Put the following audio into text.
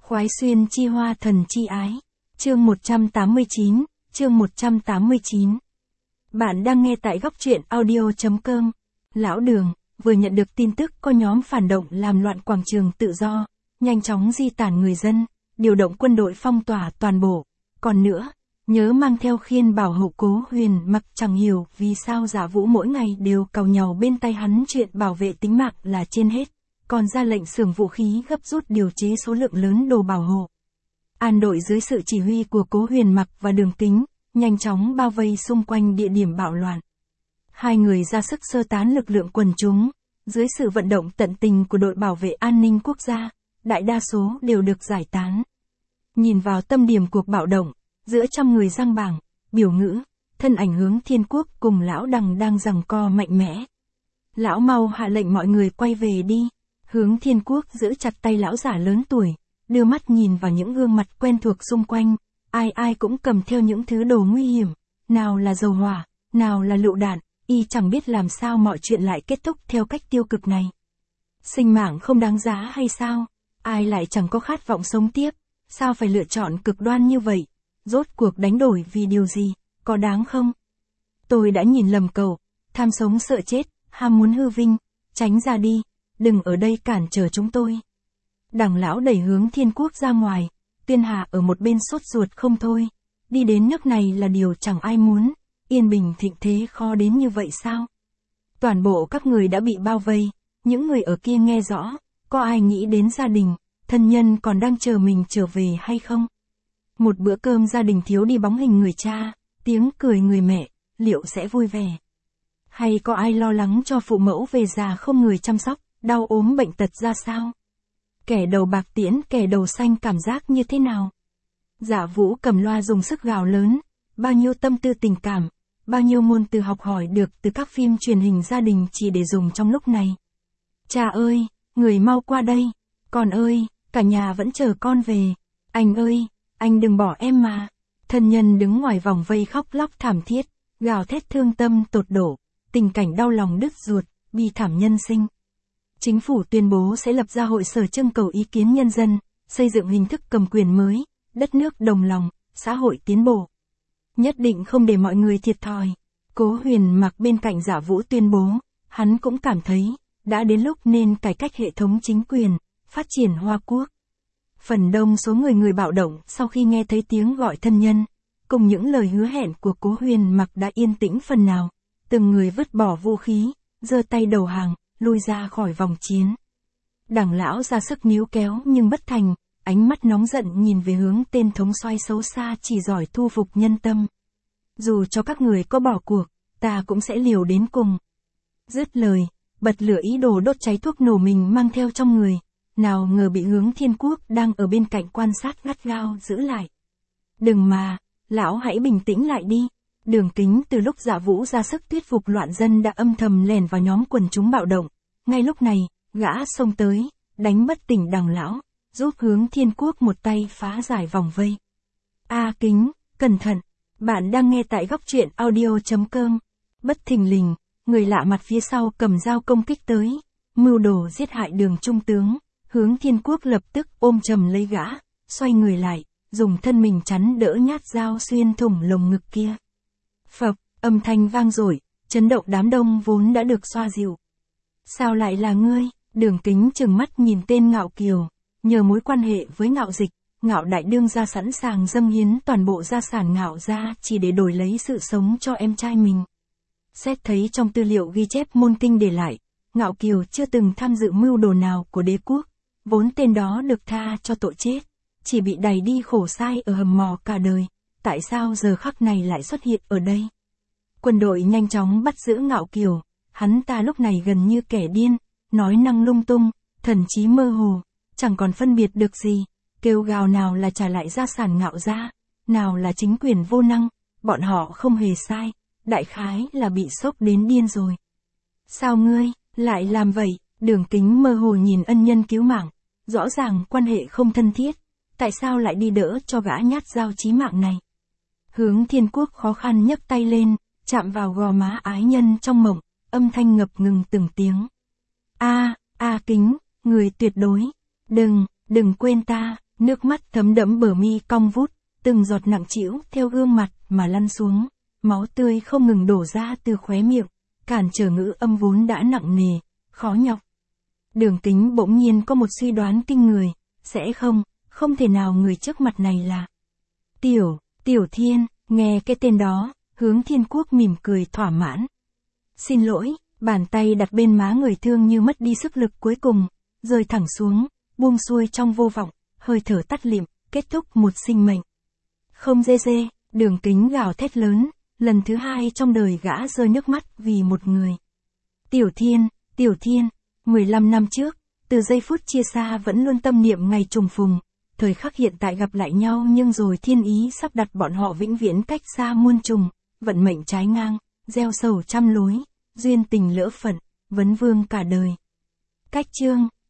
Khoái xuyên chi hoa thần chi ái. Chương 189, chương 189. Bạn đang nghe tại góc truyện audio.com. Lão Đường, vừa nhận được tin tức có nhóm phản động làm loạn quảng trường Tự Do, nhanh chóng di tản người dân, điều động quân đội phong tỏa toàn bộ. Còn nữa, nhớ mang theo khiên bảo hộ Cố Huyền Mặc, chẳng hiểu vì sao Giả Vũ mỗi ngày đều càu nhàu bên tay hắn chuyện bảo vệ tính mạng là trên hết, còn ra lệnh xưởng vũ khí gấp rút điều chế số lượng lớn đồ bảo hộ. An đội dưới sự chỉ huy của Cố Huyền Mặc và Đường Kính, nhanh chóng bao vây xung quanh địa điểm bạo loạn. Hai người ra sức sơ tán lực lượng quần chúng, dưới sự vận động tận tình của đội bảo vệ an ninh quốc gia, đại đa số đều được giải tán. Nhìn vào tâm điểm cuộc bạo động, giữa trăm người giăng bảng, biểu ngữ, thân ảnh Hướng Thiên Quốc cùng Lão Đằng đang giằng co mạnh mẽ. Lão mau hạ lệnh mọi người quay về đi. Hướng Thiên Quốc giữ chặt tay lão giả lớn tuổi, đưa mắt nhìn vào những gương mặt quen thuộc xung quanh, ai ai cũng cầm theo những thứ đồ nguy hiểm, nào là dầu hỏa, nào là lựu đạn, y chẳng biết làm sao mọi chuyện lại kết thúc theo cách tiêu cực này. Sinh mạng không đáng giá hay sao? Ai lại chẳng có khát vọng sống tiếp, sao phải lựa chọn cực đoan như vậy? Rốt cuộc đánh đổi vì điều gì, có đáng không? Tôi đã nhìn lầm cậu, tham sống sợ chết, ham muốn hư vinh, tránh ra đi, đừng ở đây cản trở chúng tôi. Đằng lão đẩy Hướng Thiên Quốc ra ngoài, Tuyên Hà ở một bên sốt ruột không thôi. Đi đến nước này là điều chẳng ai muốn, yên bình thịnh thế khó đến như vậy sao? Toàn bộ các người đã bị bao vây, những người ở kia nghe rõ, có ai nghĩ đến gia đình, thân nhân còn đang chờ mình trở về hay không? Một bữa cơm gia đình thiếu đi bóng hình người cha, tiếng cười người mẹ, liệu sẽ vui vẻ? Hay có ai lo lắng cho phụ mẫu về già không người chăm sóc, đau ốm bệnh tật ra sao? Kẻ đầu bạc tiễn kẻ đầu xanh cảm giác như thế nào? Giả Vũ cầm loa dùng sức gào lớn, bao nhiêu tâm tư tình cảm, bao nhiêu ngôn từ học hỏi được từ các phim truyền hình gia đình chỉ để dùng trong lúc này. Cha ơi, người mau qua đây, con ơi, cả nhà vẫn chờ con về, anh ơi, anh đừng bỏ em mà. Thân nhân đứng ngoài vòng vây khóc lóc thảm thiết, gào thét thương tâm tột đổ, tình cảnh đau lòng đứt ruột, bi thảm nhân sinh. Chính phủ tuyên bố sẽ lập ra hội sở trưng cầu ý kiến nhân dân, xây dựng hình thức cầm quyền mới, đất nước đồng lòng, xã hội tiến bộ. Nhất định không để mọi người thiệt thòi. Cố Huyền Mặc bên cạnh Giả Vũ tuyên bố, hắn cũng cảm thấy, đã đến lúc nên cải cách hệ thống chính quyền, phát triển Hoa Quốc. Phần đông số người bạo động sau khi nghe thấy tiếng gọi thân nhân, cùng những lời hứa hẹn của Cố Huyền Mặc đã yên tĩnh phần nào, từng người vứt bỏ vũ khí, giơ tay đầu hàng, lui ra khỏi vòng chiến. Đằng lão ra sức níu kéo nhưng bất thành, ánh mắt nóng giận nhìn về hướng tên thống soái xấu xa chỉ giỏi thu phục nhân tâm. Dù cho các người có bỏ cuộc, ta cũng sẽ liều đến cùng. Dứt lời, bật lửa ý đồ đốt cháy thuốc nổ mình mang theo trong người, nào ngờ bị Hướng Thiên Quốc đang ở bên cạnh quan sát gắt gao giữ lại. Đừng mà, lão hãy bình tĩnh lại đi. Đường Kính từ lúc Giả Vũ ra sức thuyết phục loạn dân đã âm thầm lẻn vào nhóm quần chúng bạo động. Ngay lúc này, gã xông tới, đánh bất tỉnh đằng lão, giúp Hướng Thiên Quốc một tay phá giải vòng vây. Kính, cẩn thận, bạn đang nghe tại góc truyện audio.com. Bất thình lình, người lạ mặt phía sau cầm dao công kích tới, mưu đồ giết hại Đường trung tướng. Hướng Thiên Quốc lập tức ôm chầm lấy gã, xoay người lại, dùng thân mình chắn đỡ nhát dao xuyên thủng lồng ngực kia. Phập, âm thanh vang dội, chấn động đám đông vốn đã được xoa dịu. Sao lại là ngươi? Đường Kính trừng mắt nhìn tên Ngạo Kiều, nhờ mối quan hệ với Ngạo Dịch, Ngạo Đại Đương gia sẵn sàng dâng hiến toàn bộ gia sản Ngạo gia chỉ để đổi lấy sự sống cho em trai mình. Xét thấy trong tư liệu ghi chép môn kinh để lại, Ngạo Kiều chưa từng tham dự mưu đồ nào của đế quốc, vốn tên đó được tha cho tội chết, chỉ bị đày đi khổ sai ở hầm mỏ cả đời. Tại sao giờ khắc này lại xuất hiện ở đây? Quân đội nhanh chóng bắt giữ Ngạo Kiều, hắn ta lúc này gần như kẻ điên, nói năng lung tung, thần trí mơ hồ, chẳng còn phân biệt được gì, kêu gào nào là trả lại gia sản Ngạo gia, nào là chính quyền vô năng, bọn họ không hề sai, đại khái là bị sốc đến điên rồi. Sao ngươi lại làm vậy? Đường Kính mơ hồ nhìn ân nhân cứu mạng, rõ ràng quan hệ không thân thiết, tại sao lại đi đỡ cho gã nhát dao chí mạng này? Hướng Thiên Quốc khó khăn nhấc tay lên, chạm vào gò má ái nhân trong mộng, âm thanh ngập ngừng từng tiếng. Kính, người tuyệt đối, đừng quên ta, Nước mắt thấm đẫm bờ mi cong vút, từng giọt nặng trĩu theo gương mặt mà lăn xuống, máu tươi không ngừng đổ ra từ khóe miệng, cản trở ngữ âm vốn đã nặng nề, khó nhọc. Đường Kính bỗng nhiên có một suy đoán kinh người, không thể nào người trước mặt này là Tiểu Thiên. Nghe cái tên đó, Hướng Thiên Quốc mỉm cười thỏa mãn. Xin lỗi, bàn tay đặt bên má người thương như mất đi sức lực cuối cùng, rơi thẳng xuống, buông xuôi trong vô vọng, hơi thở tắt lịm, kết thúc một sinh mệnh. Không dê, Đường Kính gào thét lớn, lần thứ 2 trong đời gã rơi nước mắt vì một người. Tiểu Thiên, 15 năm trước, từ giây phút chia xa vẫn luôn tâm niệm ngày trùng phùng, thời khắc hiện tại gặp lại nhau nhưng rồi thiên ý sắp đặt bọn họ vĩnh viễn cách xa muôn trùng, vận mệnh trái ngang, gieo sầu trăm lối, duyên tình lỡ phận, vấn vương cả đời. Cách chương